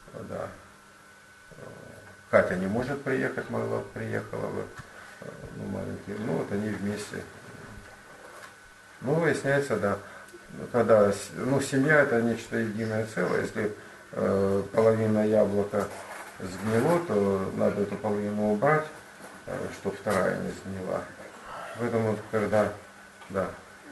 Да. Катя не может приехать, могла бы, приехала бы, ну, маленький. Ну, вот они вместе. Ну, выясняется, да, когда, ну, семья это нечто единое целое. Если половина яблока сгнило, то надо эту половину убрать, чтобы вторая не сгнила. Поэтому, когда, да,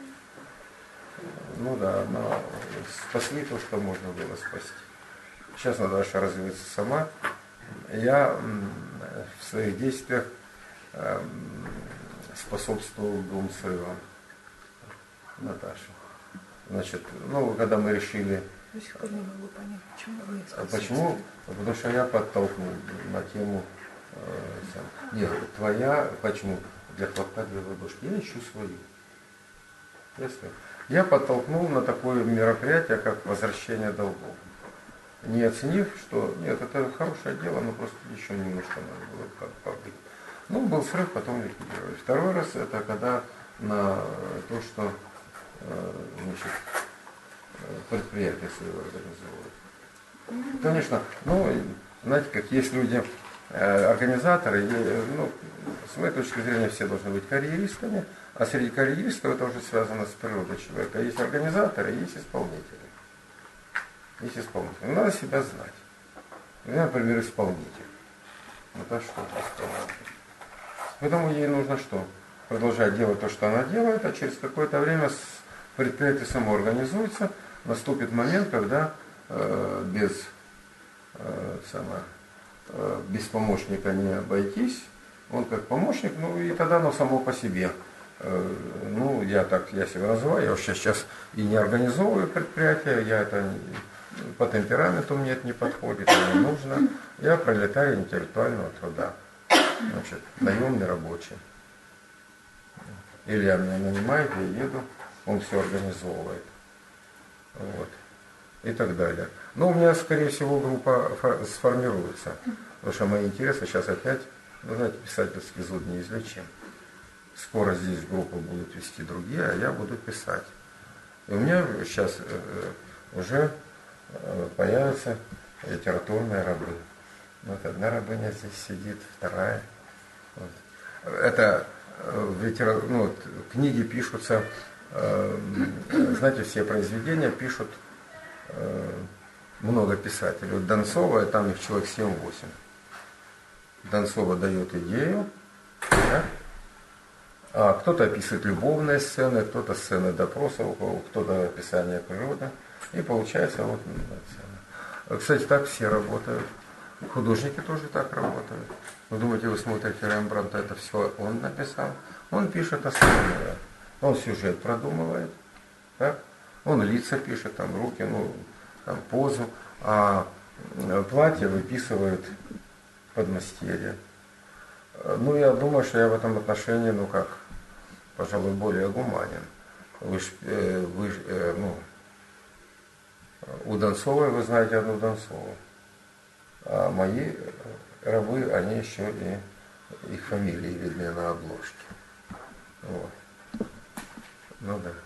ну да, но спасли то, что можно было спасти. Сейчас Наташа развивается сама. Я в своих действиях способствовал двум срывам Наташи. Значит, ну, когда мы решили... До сих пор не могу понять, почему вы способствовали. Почему? Потому что я подтолкнул на тему... Нет, твоя... Почему? Для хлопка, для ладошки. Я ищу свою. Ясно? Я подтолкнул на такое мероприятие, как возвращение долгов. Не оценив, что нет, это хорошее дело, но просто еще немножко надо было как побыть. Ну, был срыв, потом ликвидировали. Второй раз это когда на то, что значит, предприятие свое организовывают. Конечно, ну, знаете, как есть люди, организаторы, ну, с моей точки зрения, все должны быть карьеристами, а среди карьеристов это уже связано с природой человека. Есть организаторы, есть исполнители. Есть исполнитель. Надо себя знать. Я, например, исполнитель. Наташа тоже исполнитель. Поэтому ей нужно что? Продолжать делать то, что она делает, а через какое-то время предприятие само организуется, наступит момент, когда без помощника не обойтись. Он как помощник, ну и тогда оно само по себе. Ну, я себя называю, я вообще сейчас и не организовываю предприятие, я это по темпераменту мне это не подходит, не нужно. Я пролетарий интеллектуального труда. Значит, наемный рабочий. Илья меня нанимает, я еду, он все организовывает. Вот. И так далее. Но у меня, скорее всего, группа сформируется. Потому что мои интересы сейчас опять, ну, знаете, писательский зуд неизлечим. Скоро здесь группу будут вести другие, а я буду писать. И у меня сейчас уже появятся литературные рабы. Вот одна рабыня здесь сидит, вторая. Вот. Это ну, книги пишутся, знаете, все произведения пишут много писателей. Вот Донцова, там их человек 7-8. Донцова дает идею, да? А кто-то описывает любовные сцены, кто-то сцены допросов, кто-то описание природы. И получается вот сцена. Кстати, так все работают. Художники тоже так работают. Вы думаете, вы смотрите Рембрандта, это все он написал? Он пишет основное. Он сюжет продумывает. Так? Он лица пишет, там руки, ну, там позу. А платье выписывает подмастерье. Ну, я думаю, что я в этом отношении, ну как, пожалуй, более гуманен. У Донцовой вы знаете одну Донцову. А мои рабы, они еще и их фамилии видны на обложке. Вот. Ну да.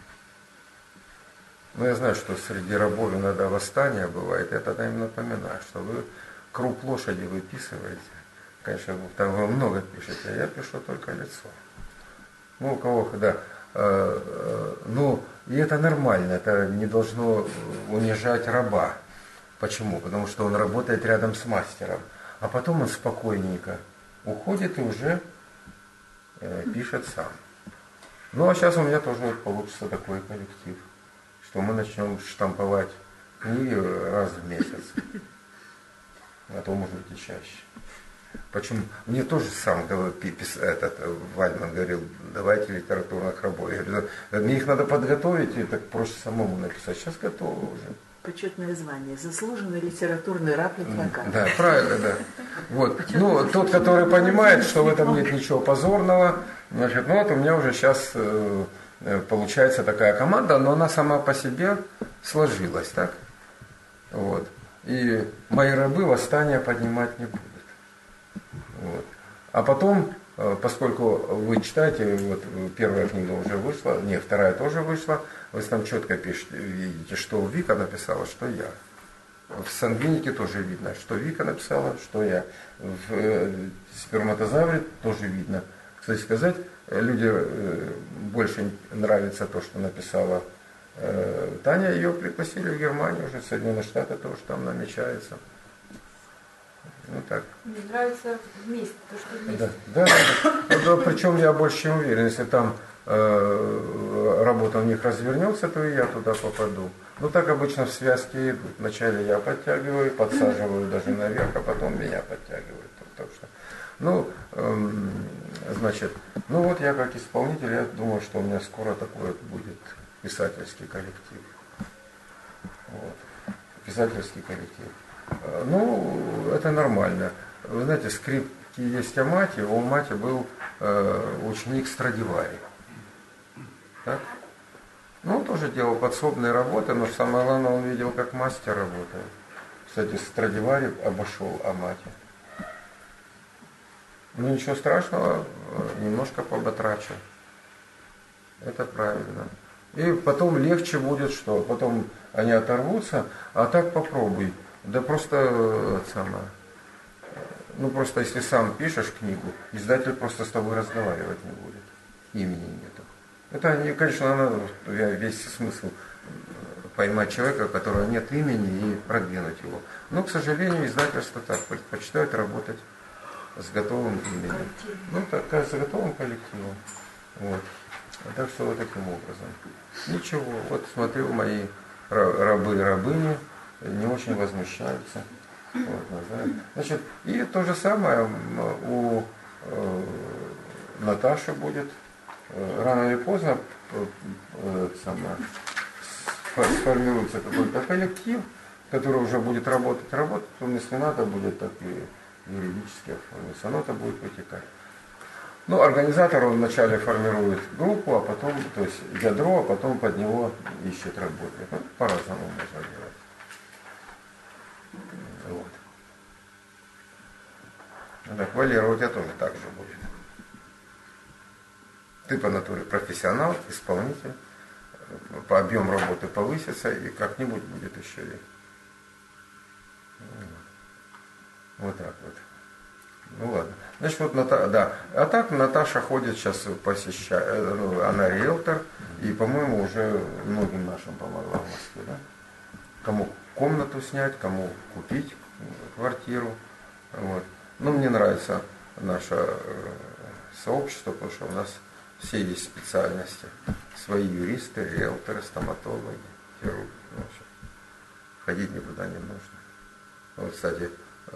Но я знаю, что среди рабов иногда восстание бывает. Я тогда им напоминаю, что вы круп лошади выписываете. Конечно, там вы много пишете, а я пишу только лицо. Ну, у кого когда. Ну, и это нормально, это не должно унижать раба. Почему? Потому что он работает рядом с мастером. А потом он спокойненько уходит и уже пишет сам. Ну, а сейчас у меня тоже вот получится такой коллектив, что мы начнем штамповать книги раз в месяц. А то, может быть, и чаще. Почему? Мне тоже сам Вальман говорил, давайте литературных рабов. Я говорю, мне их надо подготовить, и так проще самому написать. Сейчас готово уже. Почетное звание. Заслуженный литературный раб Литвака. Да, правильно, да. Вот. Ну, тот, который понимает, что в этом нет ничего позорного, значит, ну вот у меня уже сейчас получается такая команда, но она сама по себе сложилась, так? Вот. И мои рабы восстания поднимать не будут. Вот. А потом, поскольку вы читаете, вот первая книга уже вышла, нет, вторая тоже вышла, вы там четко пишете, видите, что Вика написала, что я. В сангвинике тоже видно, что Вика написала, что я. В сперматозавре тоже видно. Кстати сказать, люди больше нравится то, что написала Таня. Ее пригласили в Германию, уже в Соединенные Штаты тоже там намечается. Ну так. Мне нравится вместе, то, что вместе. Да. Причем я больше чем уверен, если там работа у них развернется, то и я туда попаду. Ну так обычно в связке идут. Вначале я подтягиваю, подсаживаю даже наверх, а потом меня подтягивают. Так что, значит, вот я как исполнитель, я думаю, что у меня скоро такой вот будет писательский коллектив. Вот. Писательский коллектив. Это нормально. Вы знаете, скрипки есть о мате. У мати был ученик Страдивари. Так? Он тоже делал подсобные работы, но самое главное, он видел, как мастер работает. Кстати, Страдивари обошел Амати. Ничего страшного, немножко поботрачил. Это правильно. И потом легче будет что? Потом они оторвутся, а так попробуй. Да просто просто если сам пишешь книгу, издатель просто с тобой разговаривать не будет. Имени нету. Это, конечно, весь смысл поймать человека, у которого нет имени, и продвинуть его. Но, к сожалению, издательство так предпочитает работать с готовым именем. С готовым коллективом. Вот. Так что вот таким образом. Ничего, вот смотрю, мои рабы и рабыни не очень возмущаются. Значит, и то же самое у Наташи будет. Рано или поздно сформируется какой-то коллектив, который уже будет работать, он, если надо, будет так и юридически оформиться, оно-то будет вытекать. Организатор, он вначале формирует группу, а потом, то есть ядро, а потом под него ищет работу. По-разному можно делать. Вот. Так, Валера, у тебя тоже так же будет. Ты по натуре профессионал, исполнитель, по объему работы повысится, и как-нибудь будет еще и. Вот так вот. Ладно. Значит, А так Наташа ходит сейчас, посещает, она риэлтор, и, по-моему, уже многим нашим помогла в Москве, да? Кому комнату снять, кому купить квартиру. Вот. Мне нравится наше сообщество, потому что у нас все есть специальности. Свои юристы, риэлторы, стоматологи, хирурги. Ходить никуда не нужно. Кстати,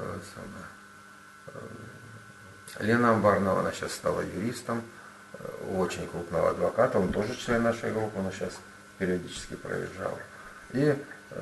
Лена Амбарнова, она сейчас стала юристом, очень крупного адвоката, он тоже член нашей группы, он сейчас периодически проезжал. И,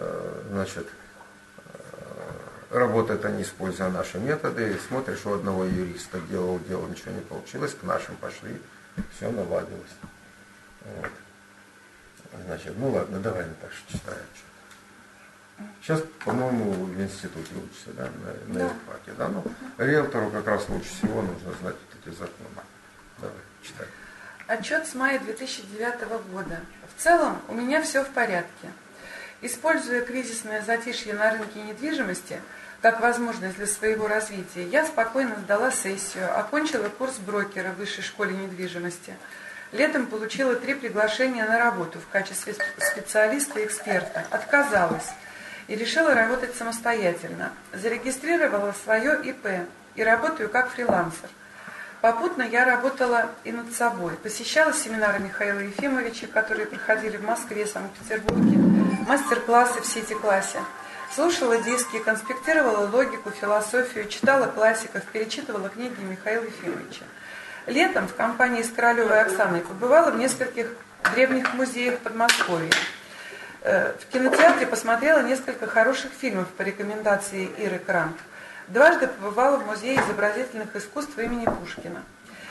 работают они, используя наши методы, и смотришь, у одного юриста делал, ничего не получилось, к нашим пошли, все наладилось. Вот. Значит, ладно, давай, Наташа, читай отчет. Сейчас, по-моему, в институте учишься, да, на юрфаке, да? Риэлтору как раз лучше всего нужно знать вот эти законы. Давай, читай. Отчет с мая 2009 года. В целом, у меня все в порядке. Используя кризисное затишье на рынке недвижимости как возможность для своего развития, я спокойно сдала сессию, окончила курс брокера в Высшей школе недвижимости. Летом получила 3 приглашения на работу в качестве специалиста и эксперта. Отказалась и решила работать самостоятельно. Зарегистрировала свое ИП и работаю как фрилансер. Попутно я работала и над собой. Посещала семинары Михаила Ефимовича, которые проходили в Москве, Санкт-Петербурге, мастер-классы в Сити-классе. Слушала диски, конспектировала логику, философию, читала классиков, перечитывала книги Михаила Ефимовича. Летом в компании с Королевой Оксаной побывала в нескольких древних музеях Подмосковья. В кинотеатре посмотрела несколько хороших фильмов по рекомендации Иры Крант. Дважды побывала в Музее изобразительных искусств имени Пушкина.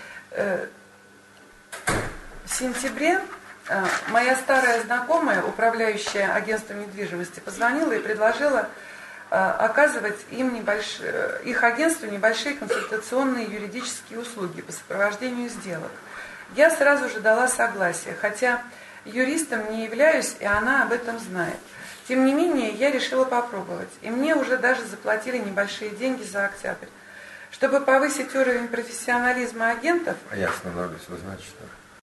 В сентябре моя старая знакомая, управляющая агентством недвижимости, позвонила и предложила оказывать их агентству небольшие консультационные юридические услуги по сопровождению сделок. Я сразу же дала согласие, хотя юристом не являюсь, и она об этом знает. Тем не менее, я решила попробовать, и мне уже даже заплатили небольшие деньги за октябрь. Чтобы повысить уровень профессионализма агентов, А я остановлюсь, вы знаете, что